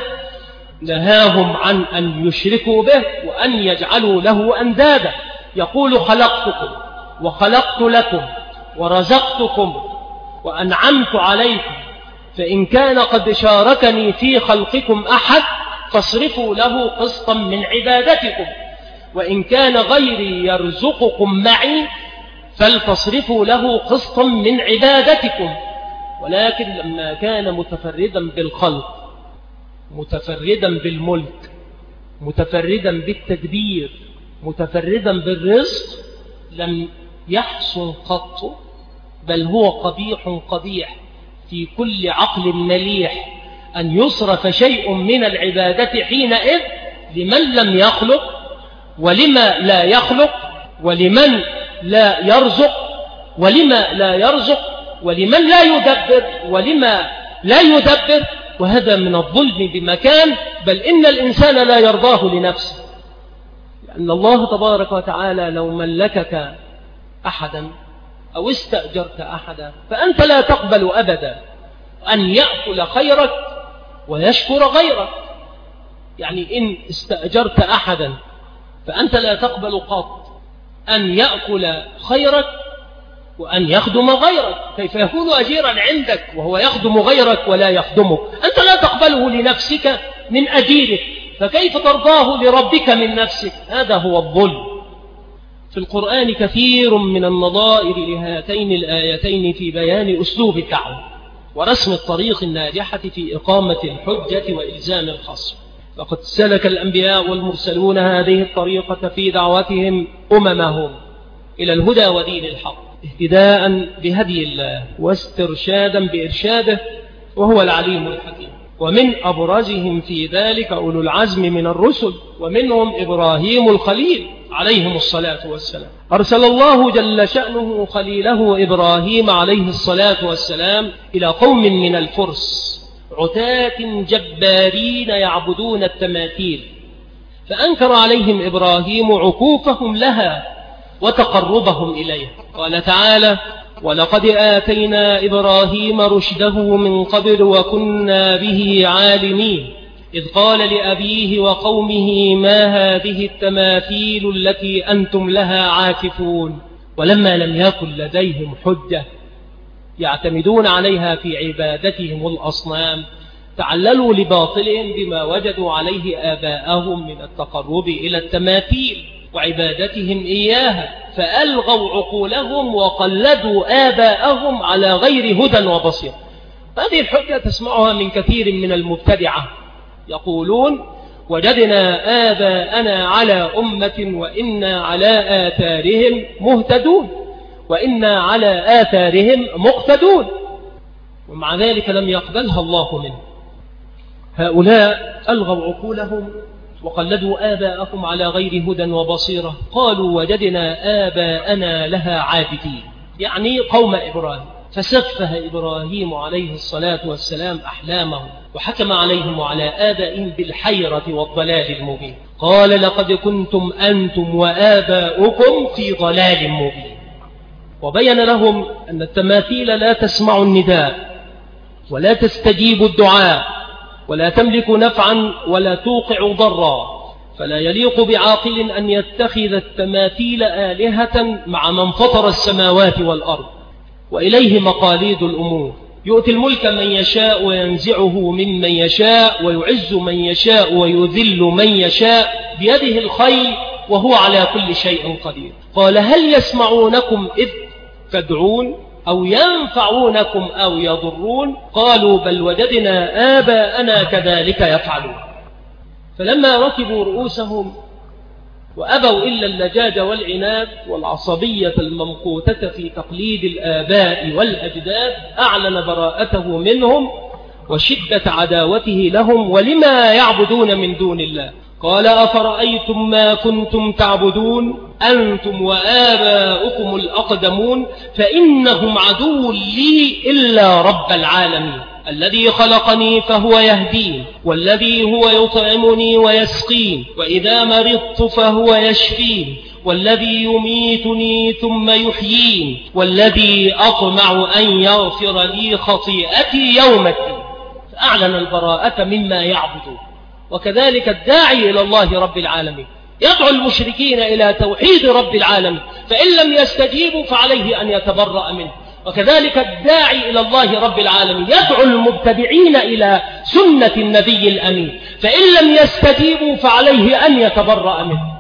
نهاهم عن أن يشركوا به وأن يجعلوا له أندادا. يقول: خلقتكم وخلقت لكم ورزقتكم وأنعمت عليكم، فإن كان قد شاركني في خلقكم أحد فاصرفوا له قسطا من عبادتكم، وإن كان غيري يرزقكم معي فلتصرفوا له قسطا من عبادتكم. ولكن لما كان متفردا بالخلق متفردا بالملك متفردا بالتدبير متفردا بالرزق لم يحسن قط، بل هو قبيح قبيح في كل عقل مليح أن يصرف شيء من العبادة حينئذ لمن لم يخلق ولما لا يخلق ولمن لا يرزق ولما لا يرزق ولمن لا يدبر ولما لا يدبر. وهذا من الظلم بمكان، بل إن الإنسان لا يرضاه لنفسه، لأن الله تبارك وتعالى لو ملكك أحدا أو استأجرت أحدا فأنت لا تقبل أبدا أن يأكل خيرك ويشكر غيرك. يعني إن استأجرت أحدا فأنت لا تقبل قط أن يأكل خيرك وأن يخدم غيرك. كيف يكون أجيرا عندك وهو يخدم غيرك ولا يخدمك؟ أنت لا تقبله لنفسك من أجيرك، فكيف ترضاه لربك من نفسك؟ هذا هو الظلم. في القرآن كثير من النظائر لهاتين الآيتين في بيان أسلوب الدعوة ورسم الطريق الناجحة في إقامة الحجة وإلزام الخصم. لقد سلك الأنبياء والمرسلون هذه الطريقة في دعوتهم أممهم إلى الهدى ودين الحق، اهتداء بهدي الله واسترشادا بإرشاده، وهو العليم الحكيم. ومن أبرزهم في ذلك أولو العزم من الرسل، ومنهم إبراهيم الخليل عليهم الصلاة والسلام. أرسل الله جل شأنه خليله إبراهيم عليه الصلاة والسلام إلى قوم من الفرس عتاة جبارين يعبدون التماثيل، فأنكر عليهم إبراهيم عكوفهم لها وتقربهم إليه. قال تعالى: ولقد آتينا إبراهيم رشده من قبل وكنا به عالمين إذ قال لأبيه وقومه ما هذه التماثيل التي أنتم لها عاكفون ولما لم يكن لديهم حجة يعتمدون عليها في عبادتهم الأصنام تعللوا لباطلهم بما وجدوا عليه آباءهم من التقرب إلى التماثيل وعبادتهم إياها، فألغوا عقولهم وقلدوا آباءهم على غير هدى وبصير. هذه الحجة تسمعها من كثير من المبتدعة، يقولون وجدنا آباءنا على أمة وإنا على آثارهم مهتدون وإنا على آثارهم مقتدون، ومع ذلك لم يقبلها الله منه. هؤلاء ألغوا عقولهم وقلدوا آباءهم على غير هدى وبصيرة، قالوا وجدنا آباءنا لها عابدين، يعني قوم إبراهيم، فسفه إبراهيم عليه الصلاة والسلام أحلامهم وحكم عليهم وعلى آبائهم بالحيرة والضلال المبين. قال لقد كنتم أنتم وآباؤكم في ضلال مبين، وبين لهم أن التماثيل لا تسمع النداء ولا تستجيب الدعاء ولا تملك نفعا ولا توقع ضرا، فلا يليق بعاقل أن يتخذ التماثيل آلهة مع من فطر السماوات والأرض، وإليه مقاليد الأمور، يؤتي الملك من يشاء وينزعه ممن يشاء ويعز من يشاء ويذل من يشاء، بيده الخير وهو على كل شيء قدير. قال هل يسمعونكم إذ تدعون أو ينفعونكم أو يضرون؟ قالوا بل وجدنا آباءنا كذلك يفعلون. فلما ركبوا رؤوسهم وأبوا إلا اللجاج والعناد والعصبية الممقوتة في تقليد الآباء والأجداد، أعلن براءته منهم وشدة عداوته لهم ولما يعبدون من دون الله. قال أفرأيتم ما كنتم تعبدون أنتم وآباؤكم الأقدمون فإنهم عدو لي إلا رب العالمين، الذي خلقني فهو يهدين، والذي هو يطعمني ويسقين، وإذا مرضت فهو يشفين، والذي يميتني ثم يحيين، والذي أطمع أن يغفر لي خطيئتي يوم الدين. فأعلن البراءة مما يعبدون. وكذلك الداعي إلى الله رب العالمين يدعو المشركين إلى توحيد رب العالمين، فإن لم يستجيبوا فعليه أن يتبرأ منه. وكذلك الداعي إلى الله رب العالمين يدعو المبتدعين إلى سنة النبي الأمين، فإن لم يستجيبوا فعليه أن يتبرأ منه.